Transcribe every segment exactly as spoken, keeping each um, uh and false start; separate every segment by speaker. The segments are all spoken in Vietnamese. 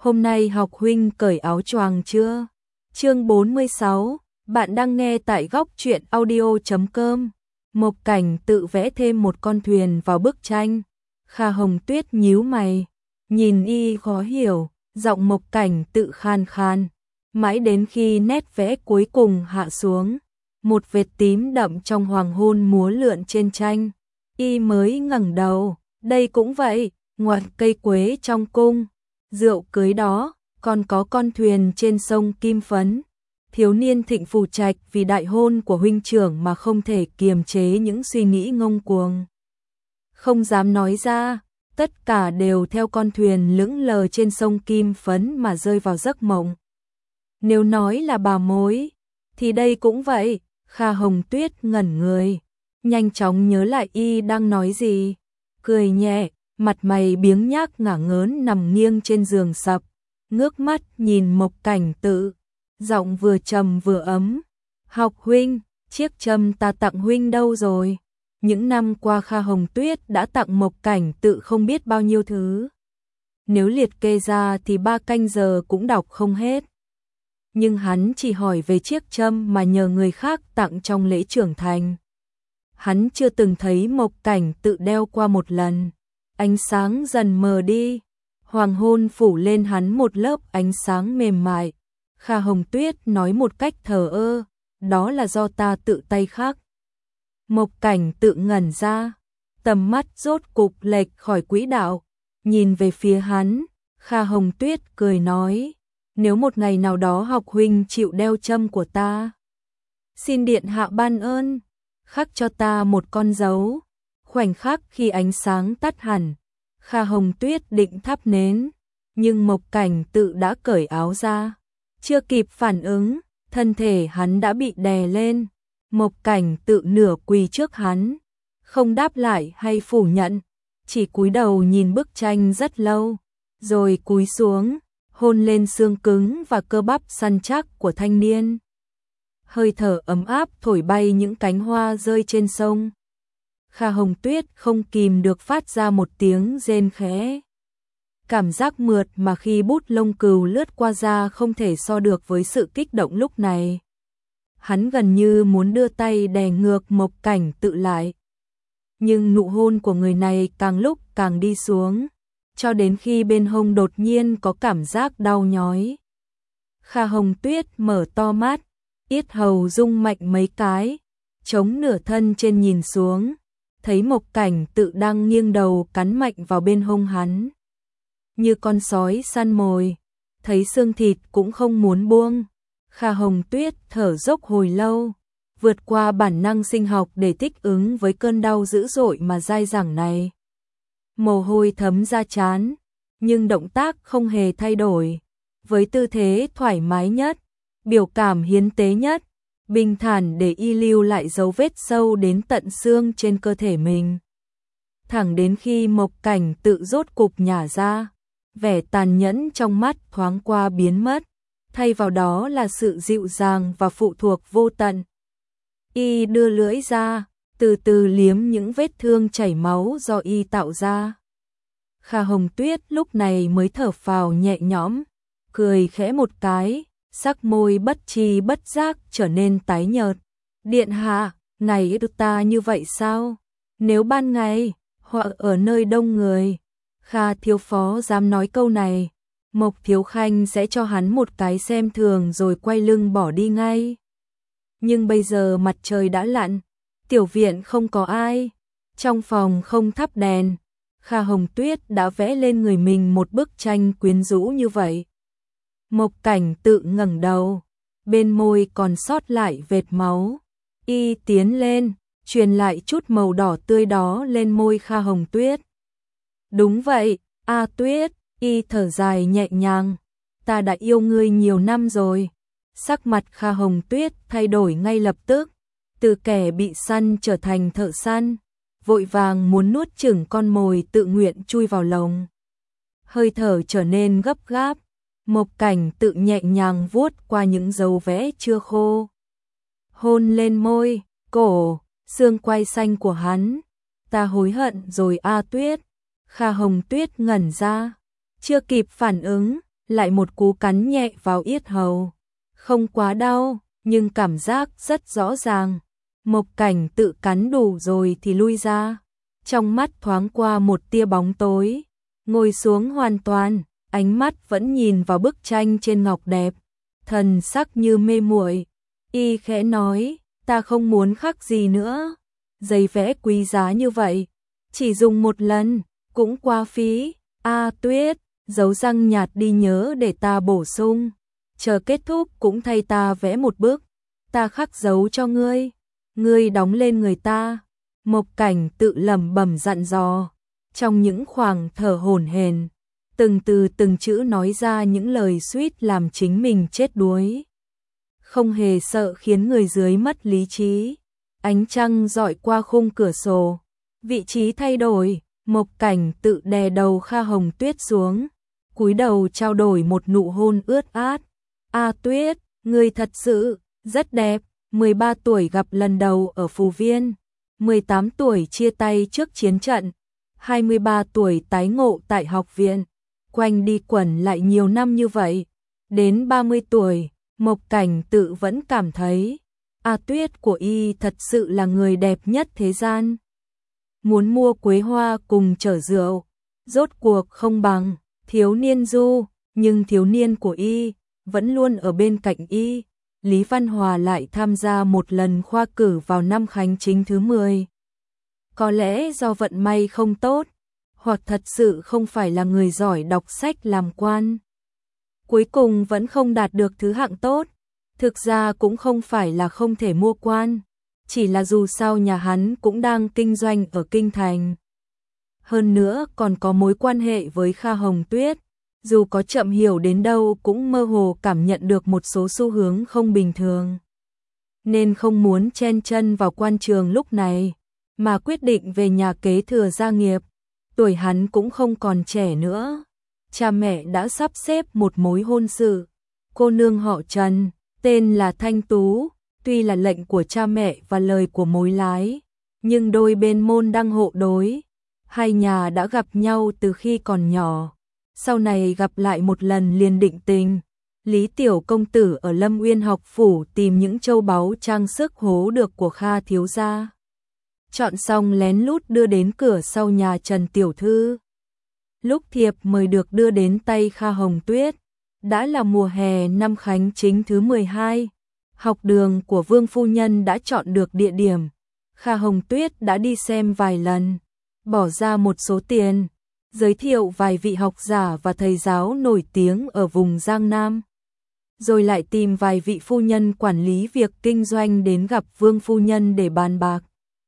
Speaker 1: Hôm nay học huynh cởi áo choàng chưa? Chương bốn mươi sáu, bạn đang nghe tại góc truyện audio chấm com. Mộc Cảnh tự vẽ thêm một con thuyền vào bức tranh. Kha Hồng Tuyết nhíu mày, nhìn y khó hiểu, giọng Mộc Cảnh tự khan khan, mãi đến khi nét vẽ cuối cùng hạ xuống, một vệt tím đậm trong hoàng hôn múa lượn trên tranh, y mới ngẩng đầu. Đây cũng vậy, ngoặt cây quế trong cung, rượu cưới đó, còn có con thuyền trên sông Kim Phấn. Thiếu niên Thịnh Phủ Trạch vì đại hôn của huynh trưởng mà không thể kiềm chế những suy nghĩ ngông cuồng. Không dám nói ra, tất cả đều theo con thuyền lững lờ trên sông Kim Phấn mà rơi vào giấc mộng. Nếu nói là bà mối, thì đây cũng vậy. Kha Hồng Tuyết ngẩn người, nhanh chóng nhớ lại y đang nói gì, cười nhẹ, mặt mày biếng nhác ngả ngớn nằm nghiêng trên giường sập, ngước mắt nhìn Mộc Cảnh Tự, giọng vừa trầm vừa ấm. Học huynh, chiếc châm ta tặng huynh đâu rồi? Những năm qua Kha Hồng Tuyết đã tặng Mộc Cảnh Tự không biết bao nhiêu thứ. Nếu liệt kê ra thì ba canh giờ cũng đọc không hết. Nhưng hắn chỉ hỏi về chiếc châm mà nhờ người khác tặng trong lễ trưởng thành. Hắn chưa từng thấy Mộc Cảnh Tự đeo qua một lần. Ánh sáng dần mờ đi, hoàng hôn phủ lên hắn một lớp ánh sáng mềm mại. Kha Hồng Tuyết nói một cách thờ ơ, đó là do ta tự tay khắc. Mộc Cảnh Tự ngẩn ra, tầm mắt rốt cục lệch khỏi quỹ đạo, nhìn về phía hắn. Kha Hồng Tuyết cười nói, nếu một ngày nào đó học huynh chịu đeo châm của ta, xin điện hạ ban ơn, khắc cho ta một con dấu. Khoảnh khắc khi ánh sáng tắt hẳn, Kha Hồng Tuyết định thắp nến, nhưng Mộc Cảnh Tự đã cởi áo ra. Chưa kịp phản ứng, thân thể hắn đã bị đè lên. Mộc Cảnh Tự nửa quỳ trước hắn, không đáp lại hay phủ nhận, chỉ cúi đầu nhìn bức tranh rất lâu, rồi cúi xuống, hôn lên xương cứng và cơ bắp săn chắc của thanh niên. Hơi thở ấm áp thổi bay những cánh hoa rơi trên sông. Kha Hồng Tuyết không kìm được phát ra một tiếng rên khẽ. Cảm giác mượt mà khi bút lông cừu lướt qua da không thể so được với sự kích động lúc này. Hắn gần như muốn đưa tay đè ngược Mộc Cảnh Tự lại. Nhưng nụ hôn của người này càng lúc càng đi xuống, cho đến khi bên hông đột nhiên có cảm giác đau nhói. Kha Hồng Tuyết mở to mắt, yết hầu rung mạnh mấy cái, chống nửa thân trên nhìn xuống, thấy Mộc Cảnh Tự đang nghiêng đầu cắn mạnh vào bên hông hắn. Như con sói săn mồi, thấy xương thịt cũng không muốn buông. Kha Hồng Tuyết thở dốc hồi lâu, vượt qua bản năng sinh học để thích ứng với cơn đau dữ dội mà dai dẳng này. Mồ hôi thấm ra trán, nhưng động tác không hề thay đổi. Với tư thế thoải mái nhất, biểu cảm hiến tế nhất, bình thản để y lưu lại dấu vết sâu đến tận xương trên cơ thể mình. Thẳng đến khi Mộc Cảnh Tự rốt cục nhả ra, vẻ tàn nhẫn trong mắt thoáng qua biến mất, thay vào đó là sự dịu dàng và phụ thuộc vô tận. Y đưa lưỡi ra, từ từ liếm những vết thương chảy máu do y tạo ra. Kha Hồng Tuyết lúc này mới thở phào nhẹ nhõm, cười khẽ một cái, sắc môi bất tri bất giác trở nên tái nhợt. Điện hạ, này được ta như vậy sao? Nếu ban ngày, hoặc ở nơi đông người, Kha thiếu phó dám nói câu này, Mộc thiếu khanh sẽ cho hắn một cái xem thường rồi quay lưng bỏ đi ngay. Nhưng bây giờ mặt trời đã lặn, tiểu viện không có ai, trong phòng không thắp đèn, Kha Hồng Tuyết đã vẽ lên người mình một bức tranh quyến rũ như vậy. Mộc Cảnh Tự ngẩng đầu, bên môi còn sót lại vệt máu, y tiến lên, truyền lại chút màu đỏ tươi đó lên môi Kha Hồng Tuyết. Đúng vậy, A Tuyết, y thở dài nhẹ nhàng, ta đã yêu ngươi nhiều năm rồi. Sắc mặt Kha Hồng Tuyết thay đổi ngay lập tức, từ kẻ bị săn trở thành thợ săn, vội vàng muốn nuốt chửng con mồi tự nguyện chui vào lồng. Hơi thở trở nên gấp gáp, Mộc Cảnh Tự nhẹ nhàng vuốt qua những dấu vẽ chưa khô, hôn lên môi, cổ, xương quai xanh của hắn. Ta hối hận rồi A Tuyết. Kha Hồng Tuyết ngẩn ra, chưa kịp phản ứng, lại một cú cắn nhẹ vào yết hầu. Không quá đau, nhưng cảm giác rất rõ ràng. Mộc Cảnh tự cắn đủ rồi thì lui ra. Trong mắt thoáng qua một tia bóng tối. Ngồi xuống hoàn toàn, ánh mắt vẫn nhìn vào bức tranh trên ngọc đẹp. Thần sắc như mê muội. Y khẽ nói, ta không muốn khắc gì nữa. Giấy vẽ quý giá như vậy, chỉ dùng một lần, cũng quá phí. A Tuyết, dấu răng nhạt đi nhớ để ta bổ sung. Chờ kết thúc cũng thay ta vẽ một bức. Ta khắc dấu cho ngươi. Ngươi đóng lên người ta. Mộc Cảnh tự lẩm bẩm dặn dò. Trong những khoảng thở hổn hển, từng từ từng chữ nói ra những lời suýt làm chính mình chết đuối. Không hề sợ khiến người dưới mất lý trí. Ánh trăng dọi qua khung cửa sổ. Vị trí thay đổi, Mộc Cảnh tự đè đầu Kha Hồng Tuyết xuống. Cúi đầu trao đổi một nụ hôn ướt át. A Tuyết, ngươi thật sự rất đẹp. mười ba tuổi gặp lần đầu ở Phù Viên. mười tám tuổi chia tay trước chiến trận. hai mươi ba tuổi tái ngộ tại học viện. Quanh đi quẩn lại nhiều năm như vậy. Đến ba mươi tuổi, Mộc Cảnh tự vẫn cảm thấy A Tuyết của y thật sự là người đẹp nhất thế gian. Muốn mua quế hoa cùng chở rượu, rốt cuộc không bằng thiếu niên Du, nhưng thiếu niên của y vẫn luôn ở bên cạnh y. Lý Văn Hòa lại tham gia một lần khoa cử vào năm Khánh Chính thứ mười. Có lẽ do vận may không tốt, hoặc thật sự không phải là người giỏi đọc sách làm quan. Cuối cùng vẫn không đạt được thứ hạng tốt. Thực ra cũng không phải là không thể mua quan, chỉ là dù sao nhà hắn cũng đang kinh doanh ở Kinh Thành. Hơn nữa còn có mối quan hệ với Kha Hồng Tuyết, dù có chậm hiểu đến đâu cũng mơ hồ cảm nhận được một số xu hướng không bình thường. Nên không muốn chen chân vào quan trường lúc này, mà quyết định về nhà kế thừa gia nghiệp. Tuổi hắn cũng không còn trẻ nữa. Cha mẹ đã sắp xếp một mối hôn sự. Cô nương họ Trần, tên là Thanh Tú, tuy là lệnh của cha mẹ và lời của mối lái, nhưng đôi bên môn đăng hộ đối. Hai nhà đã gặp nhau từ khi còn nhỏ, sau này gặp lại một lần liền định tình. Lý Tiểu công tử ở Lâm Uyên học phủ tìm những châu báu trang sức hố được của Kha thiếu gia. Chọn xong lén lút đưa đến cửa sau nhà Trần tiểu thư. Lúc thiệp mời được đưa đến tay Kha Hồng Tuyết, đã là mùa hè năm Khánh Chính thứ mười hai. Học đường của Vương phu nhân đã chọn được địa điểm. Kha Hồng Tuyết đã đi xem vài lần, bỏ ra một số tiền, giới thiệu vài vị học giả và thầy giáo nổi tiếng ở vùng Giang Nam. Rồi lại tìm vài vị phu nhân quản lý việc kinh doanh đến gặp Vương phu nhân để bàn bạc.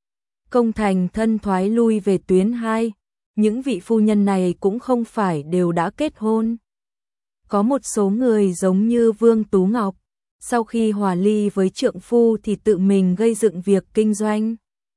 Speaker 1: Công thành thân thoái lui về tuyến hai, những vị phu nhân này cũng không phải đều đã kết hôn. Có một số người giống như Vương Tú Ngọc, sau khi hòa ly với trượng phu thì tự mình gây dựng việc kinh doanh.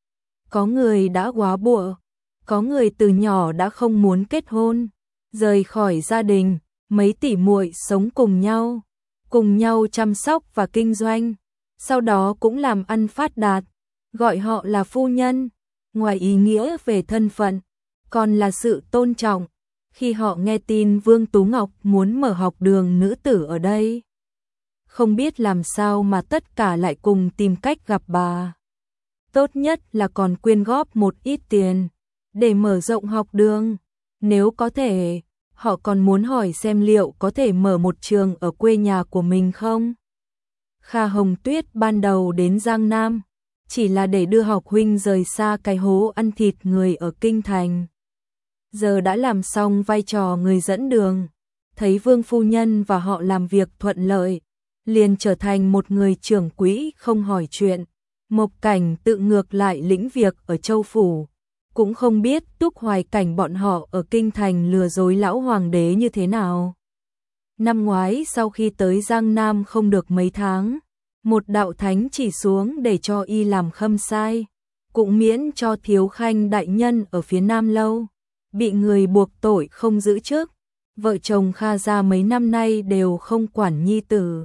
Speaker 1: Có người đã góa bụa, có người từ nhỏ đã không muốn kết hôn, rời khỏi gia đình, mấy tỷ muội sống cùng nhau, cùng nhau chăm sóc và kinh doanh, sau đó cũng làm ăn phát đạt, gọi họ là phu nhân. Ngoài ý nghĩa về thân phận, còn là sự tôn trọng. Khi họ nghe tin Vương Tú Ngọc muốn mở học đường nữ tử ở đây, không biết làm sao mà tất cả lại cùng tìm cách gặp bà. Tốt nhất là còn quyên góp một ít tiền để mở rộng học đường. Nếu có thể, họ còn muốn hỏi xem liệu có thể mở một trường ở quê nhà của mình không. Kha Hồng Tuyết ban đầu đến Giang Nam chỉ là để đưa học huynh rời xa cái hố ăn thịt người ở Kinh Thành. Giờ đã làm xong vai trò người dẫn đường, thấy Vương phu nhân và họ làm việc thuận lợi, liền trở thành một người trưởng quỹ không hỏi chuyện. Mộc Cảnh tự ngược lại lĩnh việc ở Châu Phủ, cũng không biết Túc Hoài Cảnh bọn họ ở Kinh Thành lừa dối lão hoàng đế như thế nào. Năm ngoái sau khi tới Giang Nam không được mấy tháng, một đạo thánh chỉ xuống để cho y làm khâm sai, cũng miễn cho Thiếu Khanh đại nhân ở phía Nam Lâu bị người buộc tội không giữ chức. Vợ chồng Kha gia mấy năm nay đều không quản nhi tử.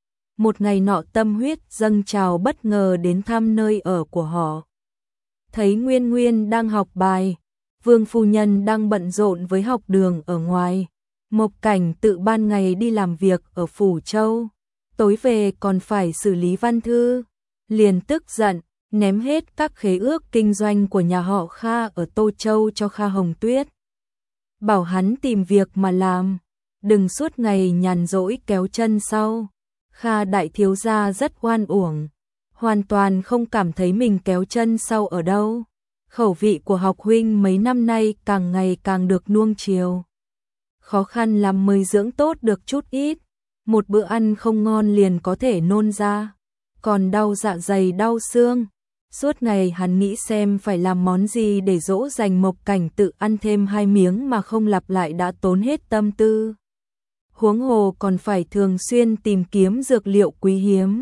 Speaker 1: Một ngày nọ tâm huyết dâng trào bất ngờ đến thăm nơi ở của họ. Thấy Nguyên Nguyên đang học bài, Vương phu nhân đang bận rộn với học đường ở ngoài, Mộc Cảnh Tự ban ngày đi làm việc ở Phủ Châu, tối về còn phải xử lý văn thư, liền tức giận, ném hết các khế ước kinh doanh của nhà họ Kha ở Tô Châu cho Kha Hồng Tuyết. Bảo hắn tìm việc mà làm, đừng suốt ngày nhàn rỗi kéo chân sau. Kha đại thiếu gia rất oan uổng, hoàn toàn không cảm thấy mình kéo chân sau ở đâu. Khẩu vị của học huynh mấy năm nay càng ngày càng được nuông chiều. Khó khăn lắm mới dưỡng tốt được chút ít, một bữa ăn không ngon liền có thể nôn ra, còn đau dạ dày đau xương. Suốt ngày hắn nghĩ xem phải làm món gì để dỗ dành Mộc Cảnh Tự ăn thêm hai miếng mà không lặp lại đã tốn hết tâm tư. Huống hồ còn phải thường xuyên tìm kiếm dược liệu quý hiếm.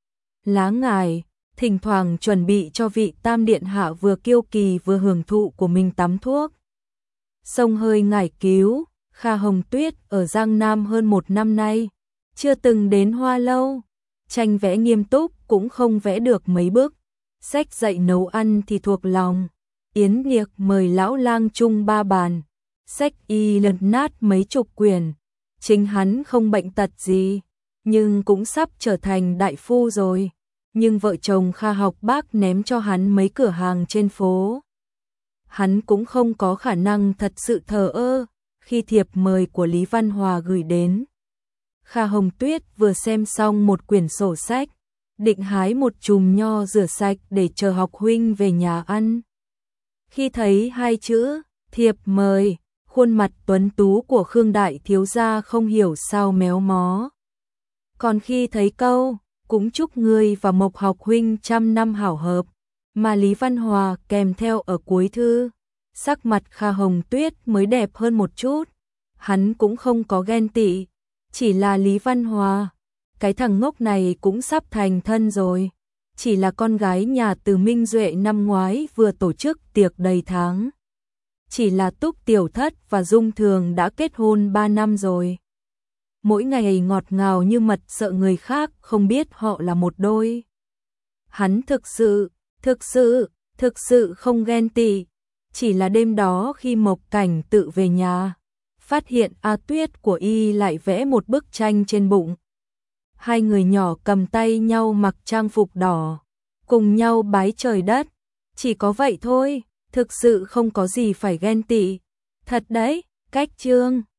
Speaker 1: Lá ngải, thỉnh thoảng chuẩn bị cho vị tam điện hạ vừa kiêu kỳ vừa hưởng thụ của mình tắm thuốc. Xông hơi ngải cứu, Kha Hồng Tuyết ở Giang Nam hơn một năm nay, chưa từng đến Hoa Lâu, tranh vẽ nghiêm túc cũng không vẽ được mấy bức. Sách dạy nấu ăn thì thuộc lòng, yến tiệc mời lão lang chung ba bàn, sách y lật nát mấy chục quyển. Chính hắn không bệnh tật gì, nhưng cũng sắp trở thành đại phu rồi. Nhưng vợ chồng Kha Học Bác ném cho hắn mấy cửa hàng trên phố. Hắn cũng không có khả năng thật sự thờ ơ. Khi thiệp mời của Lý Văn Hòa gửi đến, Kha Hồng Tuyết vừa xem xong một quyển sổ sách, định hái một chùm nho rửa sạch để chờ học huynh về nhà ăn. Khi thấy hai chữ thiệp mời, khuôn mặt tuấn tú của Khương đại thiếu gia không hiểu sao méo mó. Còn khi thấy câu cũng chúc ngươi và Mộc học huynh trăm năm hảo hợp mà Lý Văn Hòa kèm theo ở cuối thư, sắc mặt Kha Hồng Tuyết mới đẹp hơn một chút. Hắn cũng không có ghen tị, chỉ là Lý Văn Hòa, cái thằng ngốc này cũng sắp thành thân rồi. Chỉ là con gái nhà Từ Minh Duệ năm ngoái vừa tổ chức tiệc đầy tháng. Chỉ là Túc Tiểu Thất và Dung Thường đã kết hôn ba năm rồi. Mỗi ngày ngọt ngào như mật, sợ người khác không biết họ là một đôi. Hắn thực sự, thực sự, thực sự không ghen tị. Chỉ là đêm đó khi Mộc Cảnh Tự về nhà, phát hiện A Tuyết của y lại vẽ một bức tranh trên bụng. Hai người nhỏ cầm tay nhau mặc trang phục đỏ, cùng nhau bái trời đất. Chỉ có vậy thôi, thực sự không có gì phải ghen tị. Thật đấy, cách chương